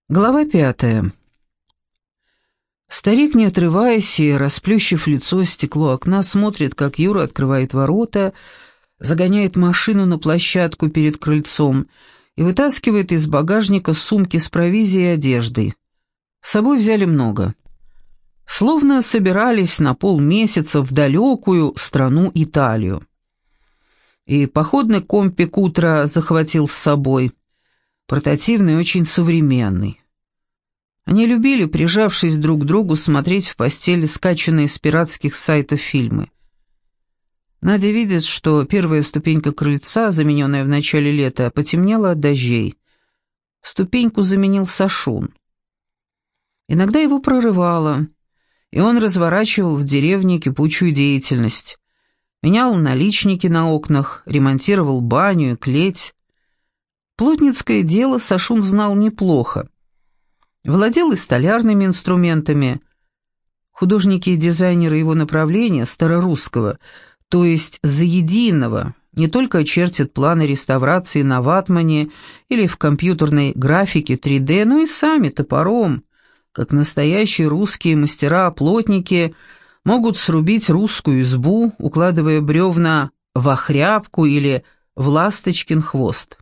Глава 5. Старик, не отрываясь и расплющив лицо о стекло окна, смотрит, как Юра открывает ворота, загоняет машину на площадку перед крыльцом и вытаскивает из багажника сумки с провизией и одеждой. С собой взяли много. Словно собирались на полмесяца в далекую страну Италию. И походный компик утро захватил с собой. Портативный и очень современный. Они любили, прижавшись друг к другу, смотреть в постели скачанные с пиратских сайтов фильмы. Надя видит, что первая ступенька крыльца, замененная в начале лета, потемнела от дождей. Ступеньку заменил Сашун. Иногда его прорывало, и он разворачивал в деревне кипучую деятельность. Менял наличники на окнах, ремонтировал баню и клеть. Плотницкое дело Сашун знал неплохо. Владел и столярными инструментами. Художники и дизайнеры его направления, старорусского, то есть заединого, не только чертят планы реставрации на ватмане или в компьютерной графике 3D, но и сами топором, как настоящие русские мастера-плотники, могут срубить русскую избу, укладывая бревна в охряпку или в ласточкин хвост.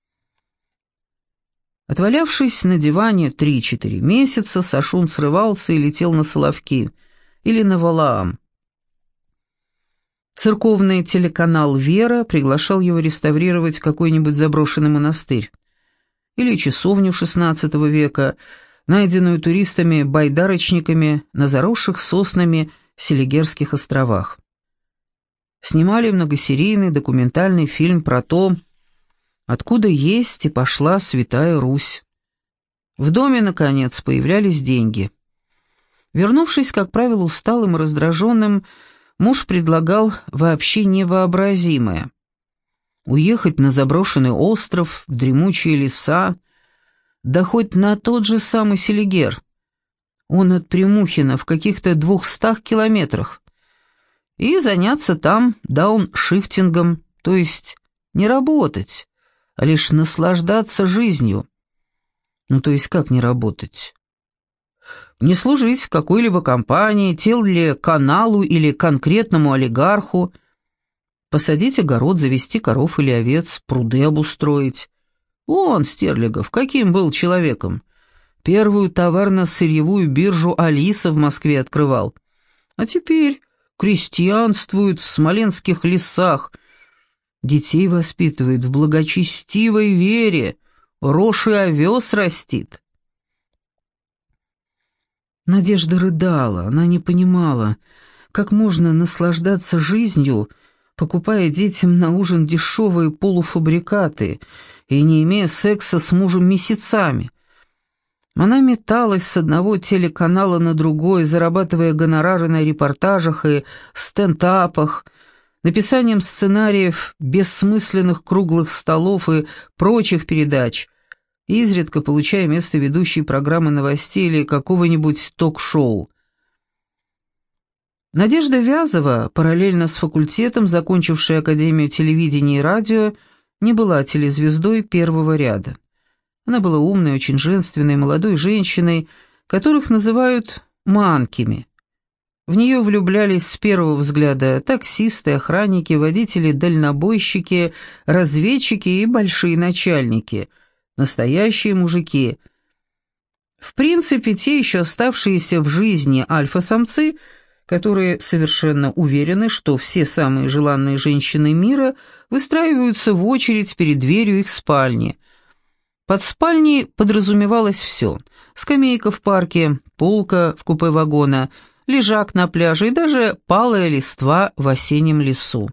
Отвалявшись на диване 3-4 месяца, Сашун срывался и летел на Соловки или на Валаам. Церковный телеканал «Вера» приглашал его реставрировать какой-нибудь заброшенный монастырь или часовню XVI века, найденную туристами-байдарочниками на заросших соснами Селигерских островах. Снимали многосерийный документальный фильм про то, откуда есть и пошла Святая Русь. В доме, наконец, появлялись деньги. Вернувшись, как правило, усталым и раздраженным, муж предлагал вообще невообразимое. Уехать на заброшенный остров, в дремучие леса, да хоть на тот же самый Селигер. Он от Прямухина в каких-то 200 километрах. И заняться там дауншифтингом, то есть не работать, а лишь наслаждаться жизнью. Ну, то есть как не работать? Не служить в какой-либо компании, телеканалу или конкретному олигарху, посадить огород, завести коров или овец, пруды обустроить. Вон, Стерлигов, каким был человеком. Первую товарно-сырьевую биржу «Алиса» в Москве открывал. А теперь крестьянствует в смоленских лесах, детей воспитывает в благочестивой вере, рожь и овес растит. Надежда рыдала, она не понимала, как можно наслаждаться жизнью, покупая детям на ужин дешевые полуфабрикаты и не имея секса с мужем месяцами. Она металась с одного телеканала на другой, зарабатывая гонорары на репортажах и стендапах, написанием сценариев бессмысленных круглых столов и прочих передач, изредка получая место ведущей программы новостей или какого-нибудь ток-шоу. Надежда Вязова, параллельно с факультетом, закончившая Академию телевидения и радио, не была телезвездой первого ряда. Она была умной, очень женственной, молодой женщиной, которых называют «манкими». В нее влюблялись с первого взгляда таксисты, охранники, водители-дальнобойщики, разведчики и большие начальники, настоящие мужики. В принципе, те еще оставшиеся в жизни альфа-самцы, которые совершенно уверены, что все самые желанные женщины мира выстраиваются в очередь перед дверью их спальни. Под спальней подразумевалось все: скамейка в парке, полка в купе вагона, лежак на пляже и даже палая листва в осеннем лесу.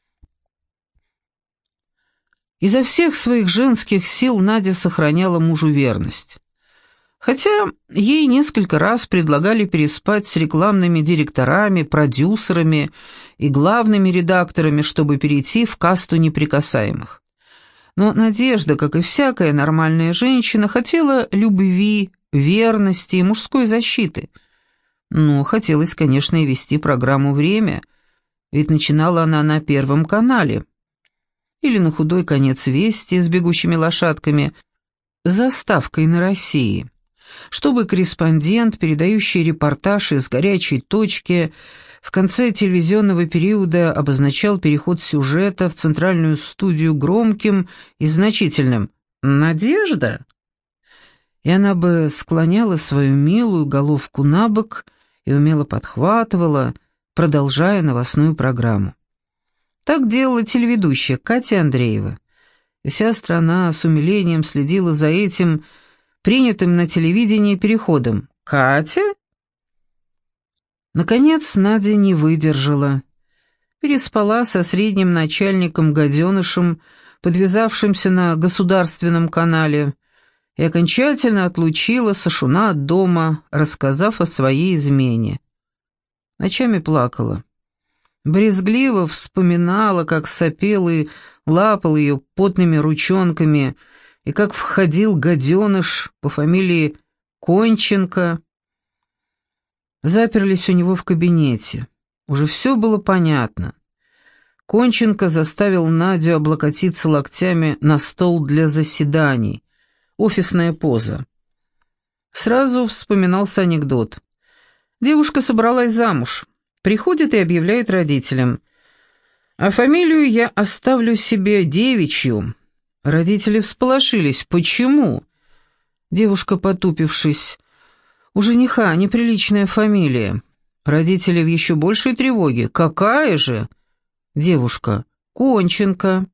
Изо всех своих женских сил Надя сохраняла мужу верность. Хотя ей несколько раз предлагали переспать с рекламными директорами, продюсерами и главными редакторами, чтобы перейти в касту неприкасаемых. Но Надежда, как и всякая нормальная женщина, хотела любви, верности и мужской защиты. Ну, хотелось, конечно, и вести программу «Время», ведь начинала она на Первом канале. Или на худой конец «Вести» с бегущими лошадками, с заставкой на России. чтобы корреспондент, передающий репортаж из горячей точки, в конце телевизионного периода обозначал переход сюжета в центральную студию громким и значительным «Надежда?» И она бы склоняла свою милую головку на бок и умело подхватывала, продолжая новостную программу. Так делала телеведущая Катя Андреева. И вся страна с умилением следила за этим принятым на телевидении переходом. «Катя?» Наконец Надя не выдержала. Переспала со средним начальником-гаденышем, подвязавшимся на государственном канале, и окончательно отлучила Сашуна от дома, рассказав о своей измене. Ночами плакала. Брезгливо вспоминала, как сопел и лапал ее потными ручонками, и как входил гаденыш по фамилии Конченко. Заперлись у него в кабинете. Уже все было понятно. Конченко заставил Надю облокотиться локтями на стол для заседаний. Офисная поза. Сразу вспоминался анекдот. Девушка собралась замуж. Приходит и объявляет родителям: «А фамилию я оставлю себе девичью». Родители всполошились. «Почему?» Девушка, потупившись: «У жениха неприличная фамилия». Родители в еще большей тревоге. «Какая же?» Девушка: «Конченко».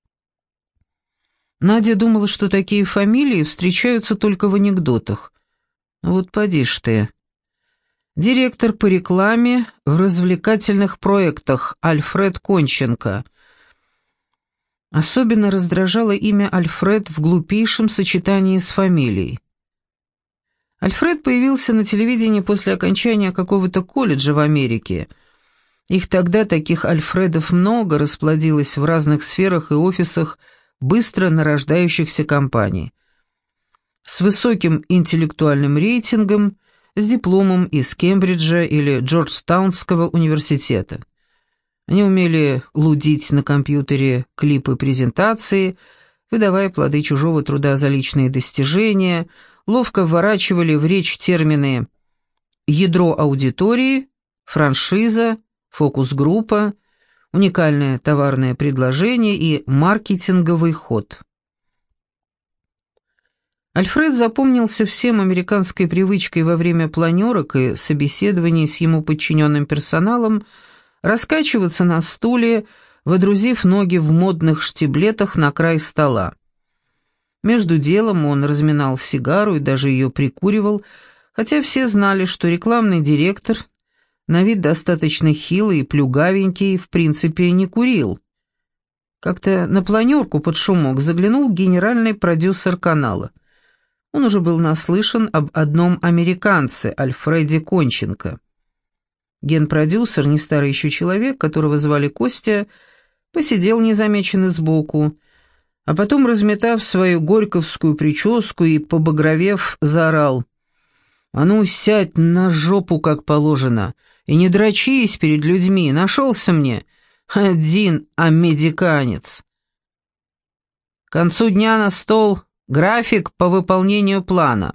Надя думала, что такие фамилии встречаются только в анекдотах. Вот поди ж ты. Директор по рекламе в развлекательных проектах Альфред Конченко. Особенно раздражало имя Альфред в глупейшем сочетании с фамилией. Альфред появился на телевидении после окончания какого-то колледжа в Америке. Их тогда, таких Альфредов, много расплодилось в разных сферах и офисах быстро нарождающихся компаний. С высоким интеллектуальным рейтингом, с дипломом из Кембриджа или Джорджтаунского университета. Они умели лудить на компьютере клипы презентации, выдавая плоды чужого труда за личные достижения, ловко вворачивали в речь термины «ядро аудитории», «франшиза», «фокус-группа», «уникальное товарное предложение» и «маркетинговый ход». Альфред запомнился всем американской привычкой во время планерок и собеседований с ему подчиненным персоналом раскачиваться на стуле, водрузив ноги в модных штиблетах на край стола. Между делом он разминал сигару и даже ее прикуривал, хотя все знали, что рекламный директор, на вид достаточно хилый и плюгавенький, в принципе не курил. Как-то на планерку под шумок заглянул генеральный продюсер канала. Он уже был наслышан об одном американце, Альфреде Конченко. Генпродюсер, не старый еще человек, которого звали Костя, посидел незамеченный сбоку, а потом, разметав свою горьковскую прическу и побагровев, заорал: «А ну, сядь на жопу, как положено, и не дрочись перед людьми, нашелся мне один американец. К концу дня на стол график по выполнению плана».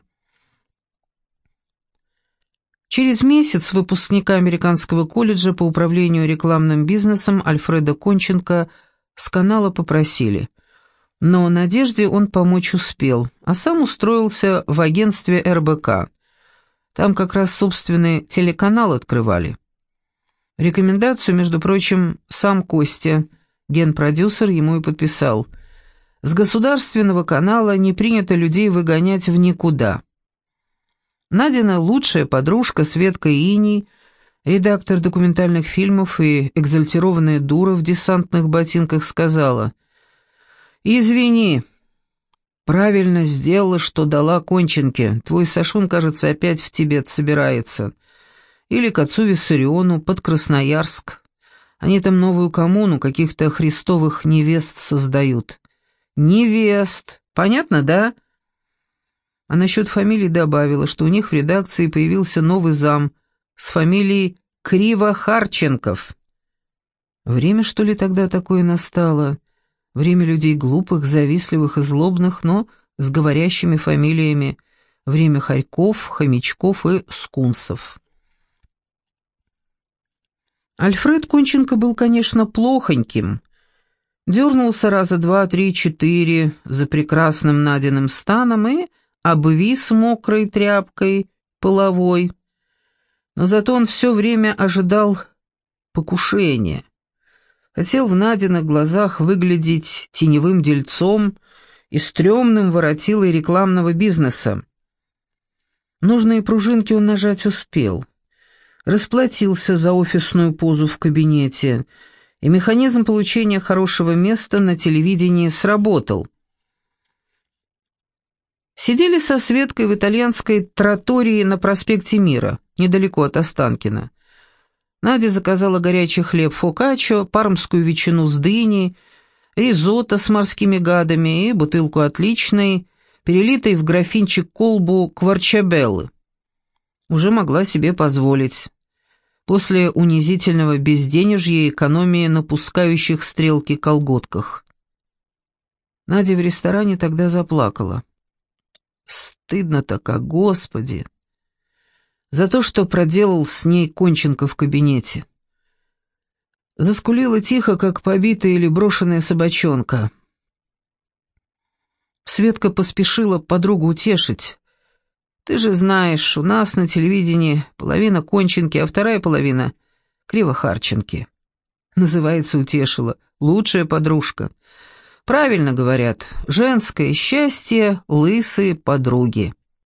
Через месяц выпускника американского колледжа по управлению рекламным бизнесом Альфреда Конченко с канала попросили. Но Надежде он помочь успел, а сам устроился в агентстве РБК. Там как раз собственный телеканал открывали. Рекомендацию, между прочим, сам Костя, генпродюсер, ему и подписал. С государственного канала не принято людей выгонять в никуда. Надина лучшая подружка Светка Иней, редактор документальных фильмов и экзальтированная дура в десантных ботинках, сказала: «Извини, правильно сделала, что дала Конченке. Твой Сашун, кажется, опять в Тибет собирается. Или к отцу Виссариону под Красноярск. Они там новую коммуну каких-то христовых невест создают». «Невест! Понятно, да?» А насчет фамилии добавила, что у них в редакции появился новый зам с фамилией Криво-Харченков. Время, что ли, тогда такое настало? Время людей глупых, завистливых и злобных, но с говорящими фамилиями. время хорьков, хомячков и скунсов. Альфред Конченко был, конечно, плохоньким. Дернулся раза 2, 3, 4 за прекрасным Надиным станом и обвис мокрой тряпкой половой. Но зато он все время ожидал покушения. Хотел в Надиных глазах выглядеть теневым дельцом и стрёмным воротилой рекламного бизнеса. Нужные пружинки он нажать успел. Расплатился за офисную позу в кабинете, и механизм получения хорошего места на телевидении сработал. Сидели со Светкой в итальянской траттории на проспекте Мира, недалеко от Останкино. Надя заказала горячий хлеб фокаччо, пармскую ветчину с дыней, ризотто с морскими гадами и бутылку отличной, перелитой в графинчик колбу кварчабеллы. Уже могла себе позволить. После унизительного безденежья и экономии на пускающих стрелки колготках. Надя в ресторане тогда заплакала. Стыдно-то как, Господи! За то, что проделал с ней Конченко в кабинете. Заскулила тихо, как побитая или брошенная собачонка. Светка поспешила подругу утешить. «Ты же знаешь, у нас на телевидении половина Конченки, а вторая половина — Кривохарченки». Называется, утешила. «Лучшая подружка». Правильно говорят, женское счастье — лысые подруги.